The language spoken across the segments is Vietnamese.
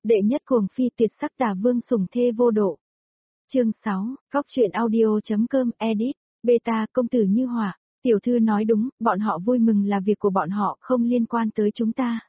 Đệ nhất cuồng phi tuyệt sắc tà vương sủng thê vô độ. Chương 6, Góc truyện audio.com edit, beta công tử như hỏa, tiểu thư nói đúng, bọn họ vui mừng là việc của bọn họ, không liên quan tới chúng ta.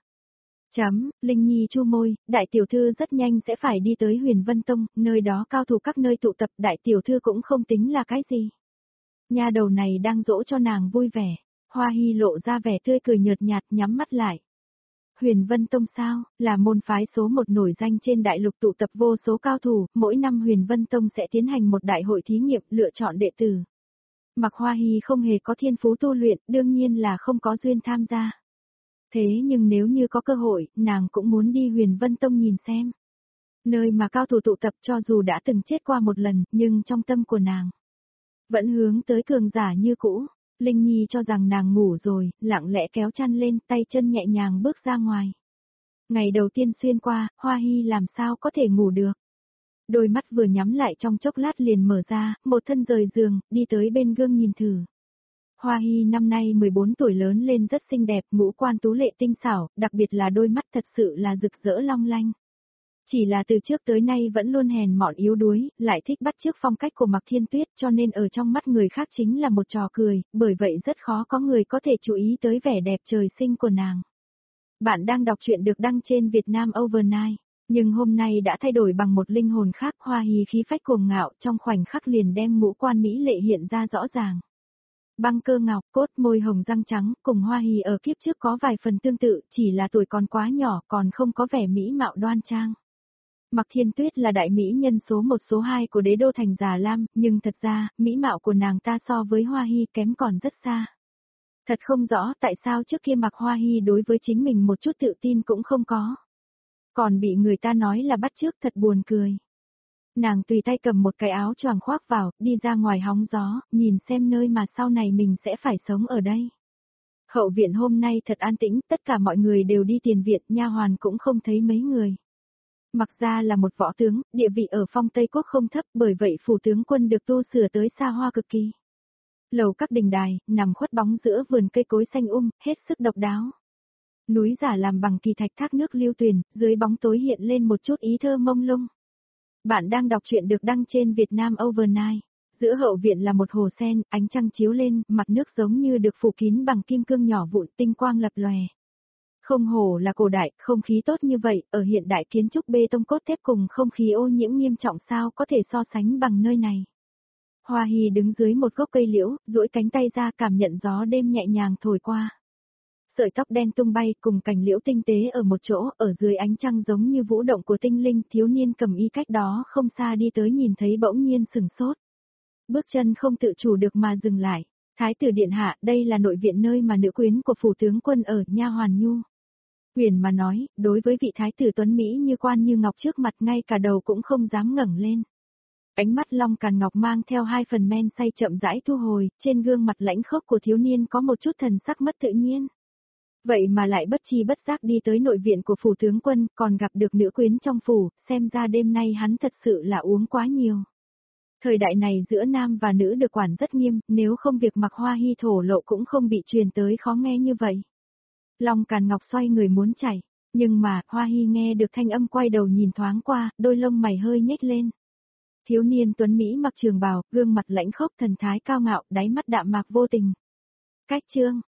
Linh Nhi chu môi, đại tiểu thư rất nhanh sẽ phải đi tới Huyền Vân Tông, nơi đó cao thủ các nơi tụ tập, đại tiểu thư cũng không tính là cái gì. Nha đầu này đang dỗ cho nàng vui vẻ, Hoa Hy lộ ra vẻ tươi cười nhợt nhạt nhắm mắt lại. Huyền Vân Tông sao, là môn phái số một nổi danh trên đại lục tụ tập vô số cao thủ, mỗi năm Huyền Vân Tông sẽ tiến hành một đại hội thí nghiệm lựa chọn đệ tử. Mặc Hoa Hy không hề có thiên phú tu luyện, đương nhiên là không có duyên tham gia. Thế nhưng nếu như có cơ hội, nàng cũng muốn đi Huyền Vân Tông nhìn xem. Nơi mà cao thủ tụ tập cho dù đã từng chết qua một lần, nhưng trong tâm của nàng vẫn hướng tới cường giả như cũ. Linh Nhi cho rằng nàng ngủ rồi, lặng lẽ kéo chăn lên, tay chân nhẹ nhàng bước ra ngoài. Ngày đầu tiên xuyên qua, Hoa Hy làm sao có thể ngủ được. Đôi mắt vừa nhắm lại trong chốc lát liền mở ra, một thân rời giường, đi tới bên gương nhìn thử. Hoa Hy năm nay 14 tuổi lớn lên rất xinh đẹp, ngũ quan tú lệ tinh xảo, đặc biệt là đôi mắt thật sự là rực rỡ long lanh. Chỉ là từ trước tới nay vẫn luôn hèn mọn yếu đuối, lại thích bắt chước phong cách của Mạc Thiên Tuyết cho nên ở trong mắt người khác chính là một trò cười, bởi vậy rất khó có người có thể chú ý tới vẻ đẹp trời sinh của nàng. Bạn đang đọc truyện được đăng trên Vietnam Overnight, nhưng hôm nay đã thay đổi bằng một linh hồn khác. Hoa Hy khí phách cuồng ngạo trong khoảnh khắc liền đem ngũ quan mỹ lệ hiện ra rõ ràng. Băng cơ ngọc, cốt môi hồng răng trắng, cùng Hoa Hy ở kiếp trước có vài phần tương tự, chỉ là tuổi còn quá nhỏ, còn không có vẻ mỹ mạo đoan trang. Mạc Thiên Tuyết là đại mỹ nhân số 1 số 2 của đế đô thành Già Lam, nhưng thật ra, mỹ mạo của nàng ta so với Hoa Hy kém còn rất xa. Thật không rõ tại sao trước kia Mạc Hoa Hy đối với chính mình một chút tự tin cũng không có. Còn bị người ta nói là bắt chước, thật buồn cười. Nàng tùy tay cầm một cái áo choàng khoác vào, đi ra ngoài hóng gió, nhìn xem nơi mà sau này mình sẽ phải sống ở đây. Hậu viện hôm nay thật an tĩnh, tất cả mọi người đều đi tiền viện, nha hoàn cũng không thấy mấy người. Mặc ra là một võ tướng, địa vị ở Phong Tây Quốc không thấp, bởi vậy phủ tướng quân được tu sửa tới xa hoa cực kỳ. Lầu các đình đài, nằm khuất bóng giữa vườn cây cối xanh hết sức độc đáo. Núi giả làm bằng kỳ thạch thác nước lưu tuyền, dưới bóng tối hiện lên một chút ý thơ mông lung. Bạn đang đọc truyện được đăng trên Vietnam Overnight. Giữa hậu viện là một hồ sen, ánh trăng chiếu lên, mặt nước giống như được phủ kín bằng kim cương nhỏ vụn, tinh quang lập lòe. Không hổ là cổ đại, không khí tốt như vậy, ở hiện đại kiến trúc bê tông cốt thép cùng không khí ô nhiễm nghiêm trọng sao có thể so sánh bằng nơi này. Hoa Hy đứng dưới một gốc cây liễu, duỗi cánh tay ra cảm nhận gió đêm nhẹ nhàng thổi qua. Sợi tóc đen tung bay cùng cành liễu tinh tế ở một chỗ, ở dưới ánh trăng giống như vũ động của tinh linh, thiếu niên cầm y cách đó không xa đi tới nhìn thấy bỗng nhiên sừng sốt. Bước chân không tự chủ được mà dừng lại. Thái tử điện hạ, đây là nội viện nơi mà nữ quyến của phủ tướng quân ở, nha hoàn nhu. Huyền mà nói, đối với vị thái tử tuấn Mỹ như quan như ngọc trước mặt ngay cả đầu cũng không dám ngẩng lên. Ánh mắt Long Càn Ngọc mang theo 2 phần men say chậm rãi thu hồi, trên gương mặt lãnh khốc của thiếu niên có một chút thần sắc mất tự nhiên. Vậy mà lại bất chi bất giác đi tới nội viện của phủ tướng quân, còn gặp được nữ quyến trong phủ, xem ra đêm nay hắn thật sự là uống quá nhiều. Thời đại này giữa nam và nữ được quản rất nghiêm, nếu không việc Mạc Hoa Hy thổ lộ cũng không bị truyền tới khó nghe như vậy. Long Càn Ngọc xoay người muốn chạy, nhưng mà, Hoa Hy nghe được thanh âm quay đầu nhìn thoáng qua, đôi lông mày hơi nhếch lên. Thiếu niên tuấn Mỹ mặc trường bào, gương mặt lãnh khốc thần thái cao ngạo, đáy mắt đạm mạc vô tình. Cách chương,